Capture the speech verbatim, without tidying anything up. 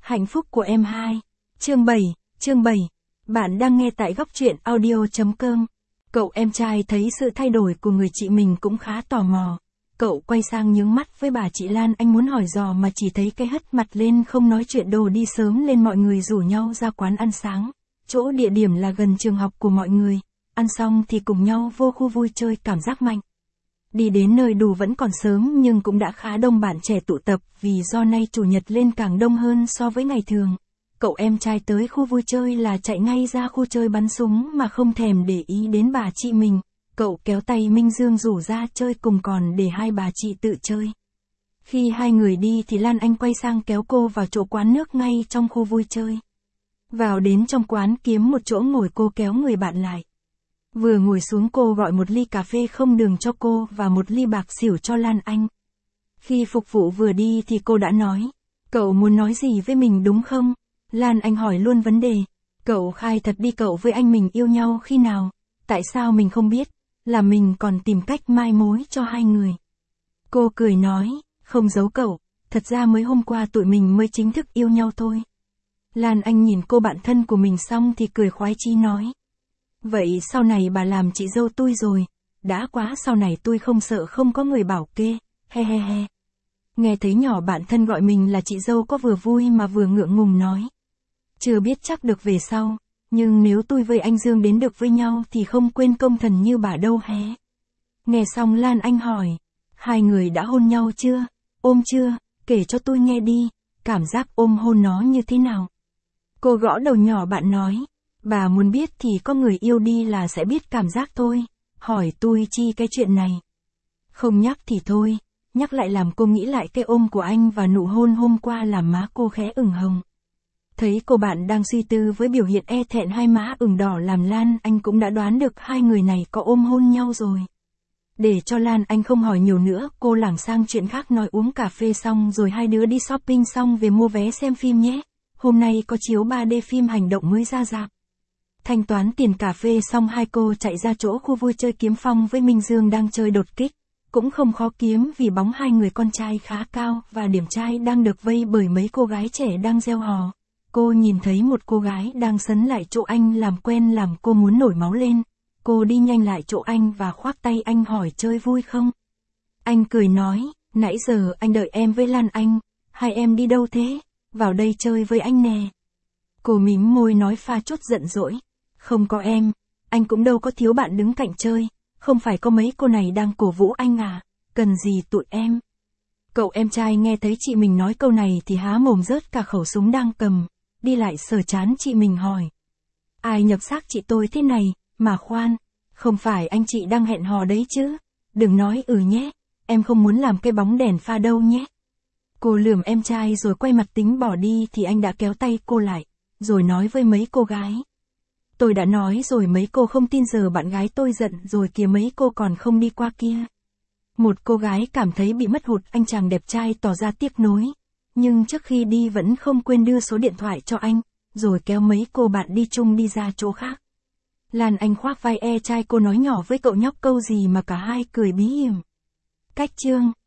Hạnh phúc của em hai. Chương bảy, chương bảy. Bạn đang nghe tại góc truyện audio chấm com. Cậu em trai thấy sự thay đổi của người chị mình cũng khá tò mò. Cậu quay sang nhướng mắt với bà chị Lan, anh muốn hỏi dò mà chỉ thấy cái hất mặt lên không nói chuyện, đồ đi sớm lên mọi người rủ nhau ra quán ăn sáng. Chỗ địa điểm là gần trường học của mọi người. Ăn xong thì cùng nhau vô khu vui chơi, cảm giác mạnh. Đi đến nơi đủ vẫn còn sớm nhưng cũng đã khá đông bạn trẻ tụ tập, vì do nay chủ nhật lên càng đông hơn so với ngày thường. Cậu em trai tới khu vui chơi là chạy ngay ra khu chơi bắn súng mà không thèm để ý đến bà chị mình. Cậu kéo tay Minh Dương rủ ra chơi cùng, còn để hai bà chị tự chơi. Khi hai người đi thì Lan Anh quay sang kéo cô vào chỗ quán nước ngay trong khu vui chơi. Vào đến trong quán kiếm một chỗ ngồi, cô kéo người bạn lại. Vừa ngồi xuống cô gọi một ly cà phê không đường cho cô và một ly bạc xỉu cho Lan Anh. Khi phục vụ vừa đi thì cô đã nói, cậu muốn nói gì với mình đúng không? Lan Anh hỏi luôn vấn đề. Cậu khai thật đi, cậu với anh mình yêu nhau khi nào? Tại sao mình không biết? Là mình còn tìm cách mai mối cho hai người. Cô cười nói, không giấu cậu, thật ra mới hôm qua tụi mình mới chính thức yêu nhau thôi. Lan Anh nhìn cô bạn thân của mình xong thì cười khoái chí nói. Vậy sau này bà làm chị dâu tôi rồi, đã quá, sau này tôi không sợ không có người bảo kê, he he he. Nghe thấy nhỏ bạn thân gọi mình là chị dâu có vừa vui mà vừa ngượng ngùng nói. Chưa biết chắc được về sau, nhưng nếu tôi với anh Dương đến được với nhau thì không quên công thần như bà đâu hé. Nghe xong Lan Anh hỏi, hai người đã hôn nhau chưa, ôm chưa, kể cho tôi nghe đi, cảm giác ôm hôn nó như thế nào? Cô gõ đầu nhỏ bạn nói, bà muốn biết thì có người yêu đi là sẽ biết cảm giác thôi, hỏi tôi chi cái chuyện này. Không nhắc thì thôi, nhắc lại làm cô nghĩ lại cái ôm của anh và nụ hôn hôm qua làm má cô khẽ ửng hồng. Thấy cô bạn đang suy tư với biểu hiện e thẹn hai má ửng đỏ làm Lan Anh cũng đã đoán được hai người này có ôm hôn nhau rồi. Để cho Lan Anh không hỏi nhiều nữa, cô lảng sang chuyện khác, nói uống cà phê xong rồi hai đứa đi shopping xong về mua vé xem phim nhé. Hôm nay có chiếu ba D phim hành động mới ra rạp. Thanh toán tiền cà phê xong hai cô chạy ra chỗ khu vui chơi kiếm Phong với Minh Dương đang chơi đột kích. Cũng không khó kiếm vì bóng hai người con trai khá cao và điểm trai đang được vây bởi mấy cô gái trẻ đang reo hò. Cô nhìn thấy một cô gái đang sấn lại chỗ anh làm quen làm cô muốn nổi máu lên. Cô đi nhanh lại chỗ anh và khoác tay anh hỏi chơi vui không? Anh cười nói, nãy giờ anh đợi em với Lan Anh, hai em đi đâu thế? Vào đây chơi với anh nè. Cô mím môi nói pha chút giận dỗi. Không có em, anh cũng đâu có thiếu bạn đứng cạnh chơi, không phải có mấy cô này đang cổ vũ anh à, cần gì tụi em. Cậu em trai nghe thấy chị mình nói câu này thì há mồm rớt cả khẩu súng đang cầm, đi lại sờ trán chị mình hỏi. Ai nhập xác chị tôi thế này, mà khoan, không phải anh chị đang hẹn hò đấy chứ, đừng nói ừ nhé, em không muốn làm cái bóng đèn pha đâu nhé. Cô lườm em trai rồi quay mặt tính bỏ đi thì anh đã kéo tay cô lại, rồi nói với mấy cô gái. Tôi đã nói rồi mấy cô không tin, giờ bạn gái tôi giận rồi kìa, mấy cô còn không đi qua kia. Một cô gái cảm thấy bị mất hụt anh chàng đẹp trai tỏ ra tiếc nuối, nhưng trước khi đi vẫn không quên đưa số điện thoại cho anh, rồi kéo mấy cô bạn đi chung đi ra chỗ khác. Lan Anh khoác vai e trai cô nói nhỏ với cậu nhóc câu gì mà cả hai cười bí hiểm. Cách chương